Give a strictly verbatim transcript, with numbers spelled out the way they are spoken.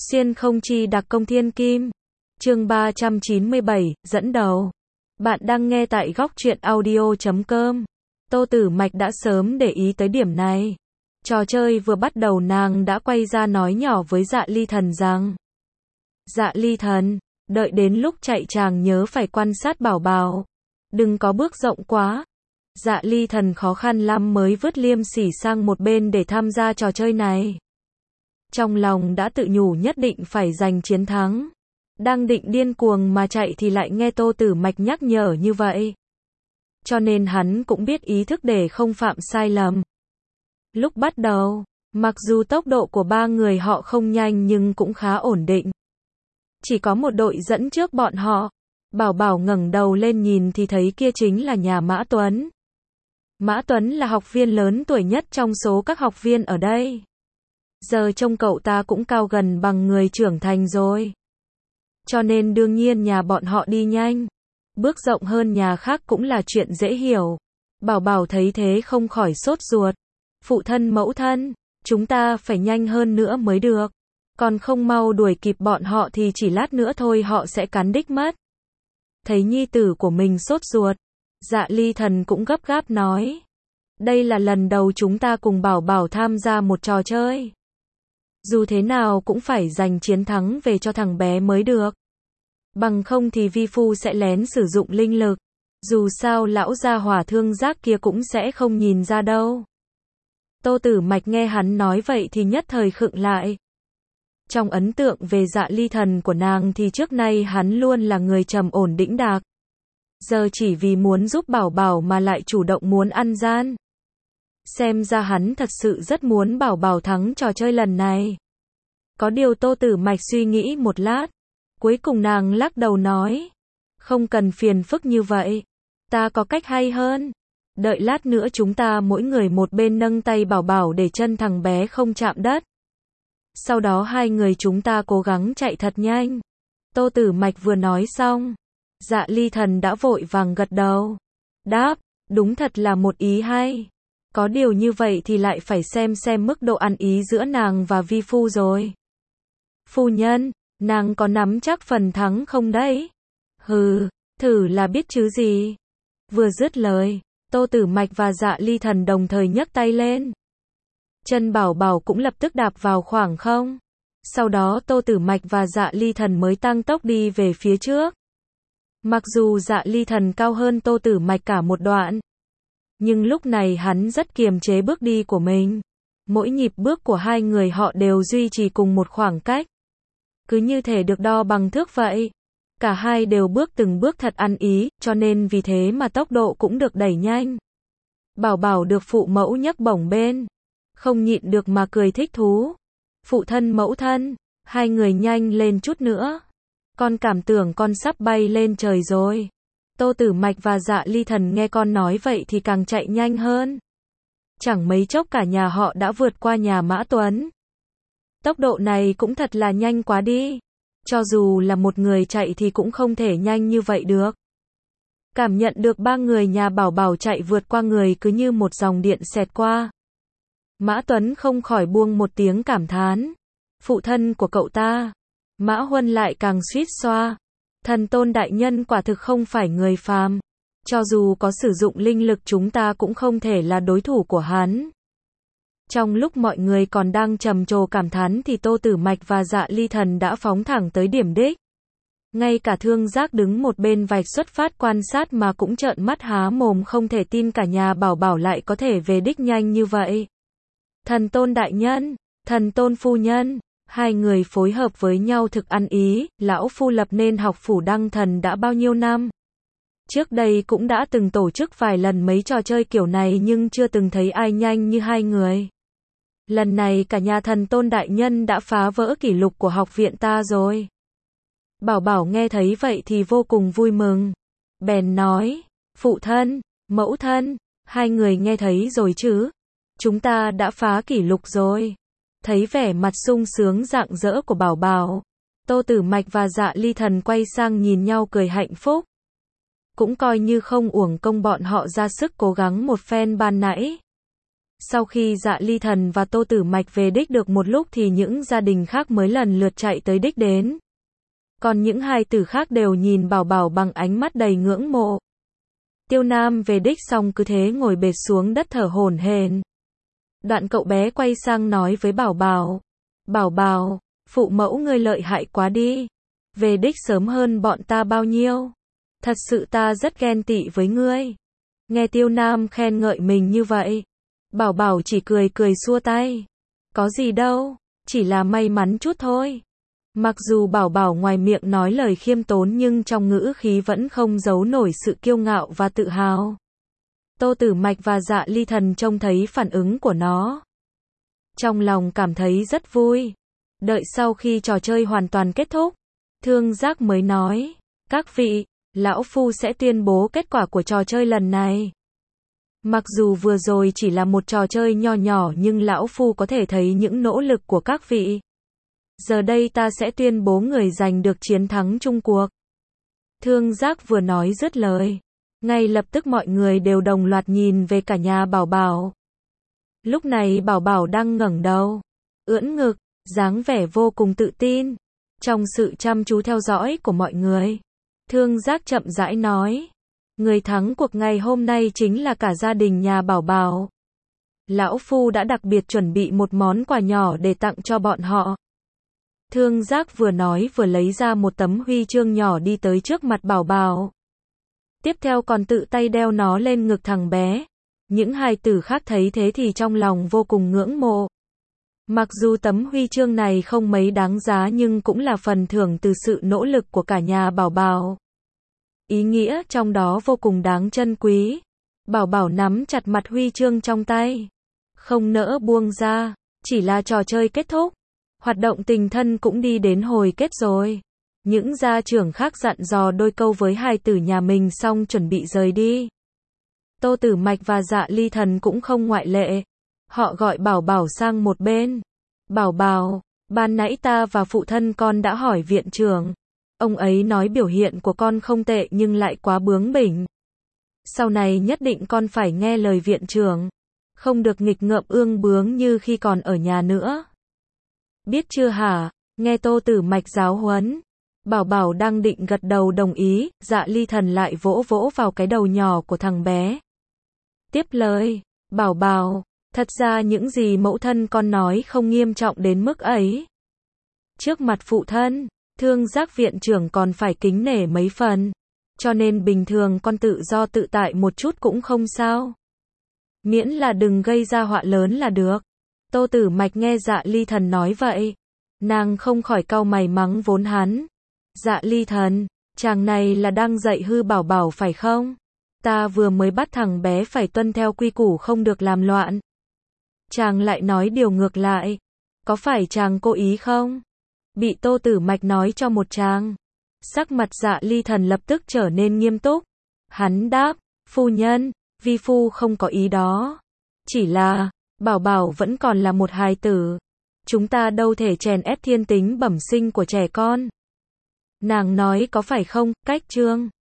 Xuyên không chi đặc công thiên kim. Chương ba trăm chín mươi bảy, dẫn đầu. Bạn đang nghe tại góc truyện audio chấm com. Tô Tử Mạch đã sớm để ý tới điểm này. Trò chơi vừa bắt đầu nàng đã quay ra nói nhỏ với Dạ Ly Thần rằng: Dạ Ly Thần, đợi đến lúc chạy chàng nhớ phải quan sát bảo bảo. Đừng có bước rộng quá. Dạ Ly Thần khó khăn lắm mới vứt liêm sỉ sang một bên để tham gia trò chơi này. Trong lòng đã tự nhủ nhất định phải giành chiến thắng. Đang định điên cuồng mà chạy thì lại nghe Tô Tử Mạch nhắc nhở như vậy. Cho nên hắn cũng biết ý thức để không phạm sai lầm. Lúc bắt đầu, mặc dù tốc độ của ba người họ không nhanh nhưng cũng khá ổn định. Chỉ có một đội dẫn trước bọn họ. Bảo Bảo ngẩng đầu lên nhìn thì thấy kia chính là nhà Mã Tuấn. Mã Tuấn là học viên lớn tuổi nhất trong số các học viên ở đây. Giờ trông cậu ta cũng cao gần bằng người trưởng thành rồi. Cho nên đương nhiên nhà bọn họ đi nhanh. Bước rộng hơn nhà khác cũng là chuyện dễ hiểu. Bảo Bảo thấy thế không khỏi sốt ruột. Phụ thân mẫu thân, chúng ta phải nhanh hơn nữa mới được. Còn không mau đuổi kịp bọn họ thì chỉ lát nữa thôi họ sẽ cán đích mất. Thấy nhi tử của mình sốt ruột, Dạ Ly Thần cũng gấp gáp nói. Đây là lần đầu chúng ta cùng Bảo Bảo tham gia một trò chơi. Dù thế nào cũng phải giành chiến thắng về cho thằng bé mới được. Bằng không thì vi phu sẽ lén sử dụng linh lực. Dù sao lão gia hỏa thương giác kia cũng sẽ không nhìn ra đâu. Tô Tử Mạch nghe hắn nói vậy thì nhất thời khựng lại. Trong ấn tượng về Dạ Ly Thần của nàng thì trước nay hắn luôn là người trầm ổn đĩnh đạc. Giờ chỉ vì muốn giúp Bảo Bảo mà lại chủ động muốn ăn gian. Xem ra hắn thật sự rất muốn Bảo Bảo thắng trò chơi lần này. Có điều Tô Tử Mạch suy nghĩ một lát. Cuối cùng nàng lắc đầu nói. Không cần phiền phức như vậy. Ta có cách hay hơn. Đợi lát nữa chúng ta mỗi người một bên nâng tay Bảo Bảo để chân thằng bé không chạm đất. Sau đó hai người chúng ta cố gắng chạy thật nhanh. Tô Tử Mạch vừa nói xong. Dạ Ly Thần đã vội vàng gật đầu. Đáp, đúng thật là một ý hay. Có điều như vậy thì lại phải xem xem mức độ ăn ý giữa nàng và vi phu rồi. Phu nhân, nàng có nắm chắc phần thắng không đấy? Hừ, thử là biết chứ gì. Vừa dứt lời, Tô Tử Mạch và Dạ Ly Thần đồng thời nhấc tay lên. Chân Bảo Bảo cũng lập tức đạp vào khoảng không. Sau đó Tô Tử Mạch và Dạ Ly Thần mới tăng tốc đi về phía trước. Mặc dù Dạ Ly Thần cao hơn Tô Tử Mạch cả một đoạn. Nhưng lúc này hắn rất kiềm chế bước đi của mình. Mỗi nhịp bước của hai người họ đều duy trì cùng một khoảng cách. Cứ như thể được đo bằng thước vậy. Cả hai đều bước từng bước thật ăn ý, cho nên vì thế mà tốc độ cũng được đẩy nhanh. Bảo Bảo được phụ mẫu nhấc bổng bên. Không nhịn được mà cười thích thú. Phụ thân mẫu thân, hai người nhanh lên chút nữa. Con cảm tưởng con sắp bay lên trời rồi. Tô Tử Mạch và Dạ Ly Thần nghe con nói vậy thì càng chạy nhanh hơn. Chẳng mấy chốc cả nhà họ đã vượt qua nhà Mã Tuấn. Tốc độ này cũng thật là nhanh quá đi. Cho dù là một người chạy thì cũng không thể nhanh như vậy được. Cảm nhận được ba người nhà Bảo Bảo chạy vượt qua người cứ như một dòng điện xẹt qua. Mã Tuấn không khỏi buông một tiếng cảm thán. Phụ thân của cậu ta. Mã Huân lại càng suýt xoa. Thần Tôn đại nhân quả thực không phải người phàm. Cho dù có sử dụng linh lực chúng ta cũng không thể là đối thủ của hắn. Trong lúc mọi người còn đang trầm trồ cảm thán thì Tô Tử Mạch và Dạ Ly Thần đã phóng thẳng tới điểm đích. Ngay cả thương giác đứng một bên vạch xuất phát quan sát mà cũng trợn mắt há mồm không thể tin cả nhà Bảo Bảo lại có thể về đích nhanh như vậy. Thần Tôn đại nhân, Thần Tôn phu nhân, hai người phối hợp với nhau thực ăn ý, lão phu lập nên học phủ Đăng Thần đã bao nhiêu năm. Trước đây cũng đã từng tổ chức vài lần mấy trò chơi kiểu này nhưng chưa từng thấy ai nhanh như hai người. Lần này cả nhà Thần Tôn đại nhân đã phá vỡ kỷ lục của học viện ta rồi. Bảo Bảo nghe thấy vậy thì vô cùng vui mừng. Bèn nói, phụ thân, mẫu thân, hai người nghe thấy rồi chứ? Chúng ta đã phá kỷ lục rồi. Thấy vẻ mặt sung sướng rạng rỡ của Bảo Bảo, Tô Tử Mạch và Dạ Ly Thần quay sang nhìn nhau cười hạnh phúc. Cũng coi như không uổng công bọn họ ra sức cố gắng một phen ban nãy. Sau khi Dạ Ly Thần và Tô Tử Mạch về đích được một lúc thì những gia đình khác mới lần lượt chạy tới đích đến. Còn những hài tử khác đều nhìn Bảo Bảo bằng ánh mắt đầy ngưỡng mộ. Tiêu Nam về đích xong cứ thế ngồi bệt xuống đất thở hổn hển. Đoạn cậu bé quay sang nói với Bảo Bảo. Bảo Bảo, phụ mẫu ngươi lợi hại quá đi. Về đích sớm hơn bọn ta bao nhiêu. Thật sự ta rất ghen tị với ngươi. Nghe Tiêu Nam khen ngợi mình như vậy. Bảo Bảo chỉ cười cười xua tay. Có gì đâu, chỉ là may mắn chút thôi. Mặc dù Bảo Bảo ngoài miệng nói lời khiêm tốn nhưng trong ngữ khí vẫn không giấu nổi sự kiêu ngạo và tự hào. Tô Tử Mạch và Dạ Ly Thần trông thấy phản ứng của nó. Trong lòng cảm thấy rất vui. Đợi sau khi trò chơi hoàn toàn kết thúc, Thương Giác mới nói, các vị, lão phu sẽ tuyên bố kết quả của trò chơi lần này. Mặc dù vừa rồi chỉ là một trò chơi nho nhỏ nhưng lão phu có thể thấy những nỗ lực của các vị. Giờ đây ta sẽ tuyên bố người giành được chiến thắng chung cuộc. Thương Giác vừa nói dứt lời, ngay lập tức mọi người đều đồng loạt nhìn về cả nhà Bảo Bảo. Lúc này Bảo Bảo đang ngẩng đầu, ưỡn ngực, dáng vẻ vô cùng tự tin. Trong sự chăm chú theo dõi của mọi người, Thương Giác chậm rãi nói, người thắng cuộc ngày hôm nay chính là cả gia đình nhà Bảo Bảo. Lão phu đã đặc biệt chuẩn bị một món quà nhỏ để tặng cho bọn họ. Thương Giác vừa nói vừa lấy ra một tấm huy chương nhỏ đi tới trước mặt Bảo Bảo. Tiếp theo còn tự tay đeo nó lên ngực thằng bé. Những hài tử khác thấy thế thì trong lòng vô cùng ngưỡng mộ. Mặc dù tấm huy chương này không mấy đáng giá nhưng cũng là phần thưởng từ sự nỗ lực của cả nhà Bảo Bảo. Ý nghĩa trong đó vô cùng đáng trân quý. Bảo Bảo nắm chặt mặt huy chương trong tay, không nỡ buông ra. Chỉ là trò chơi kết thúc, hoạt động tình thân cũng đi đến hồi kết rồi. Những gia trưởng khác dặn dò đôi câu với hài tử nhà mình xong chuẩn bị rời đi. Tô Tử Mạch và Dạ Ly Thần cũng không ngoại lệ. Họ gọi Bảo Bảo sang một bên. Bảo Bảo, ban nãy ta và phụ thân con đã hỏi viện trưởng. Ông ấy nói biểu hiện của con không tệ nhưng lại quá bướng bỉnh. Sau này nhất định con phải nghe lời viện trưởng. Không được nghịch ngợm ương bướng như khi còn ở nhà nữa. Biết chưa hả? Nghe Tô Tử Mạch giáo huấn. Bảo Bảo đang định gật đầu đồng ý, Dạ Ly Thần lại vỗ vỗ vào cái đầu nhỏ của thằng bé. Tiếp lời, Bảo Bảo, thật ra những gì mẫu thân con nói không nghiêm trọng đến mức ấy. Trước mặt phụ thân, Thương Giác viện trưởng còn phải kính nể mấy phần. Cho nên bình thường con tự do tự tại một chút cũng không sao. Miễn là đừng gây ra họa lớn là được. Tô Tử Mạch nghe Dạ Ly Thần nói vậy, nàng không khỏi cau mày mắng vốn hắn. Dạ Ly Thần, chàng này là đang dạy hư Bảo Bảo phải không? Ta vừa mới bắt thằng bé phải tuân theo quy củ không được làm loạn. Chàng lại nói điều ngược lại. Có phải chàng cố ý không? Bị Tô Tử Mạch nói cho một tràng. Sắc mặt Dạ Ly Thần lập tức trở nên nghiêm túc. Hắn đáp, phu nhân, vi phu không có ý đó. Chỉ là, Bảo Bảo vẫn còn là một hài tử. Chúng ta đâu thể chèn ép thiên tính bẩm sinh của trẻ con. Nàng nói có phải không, cách trương.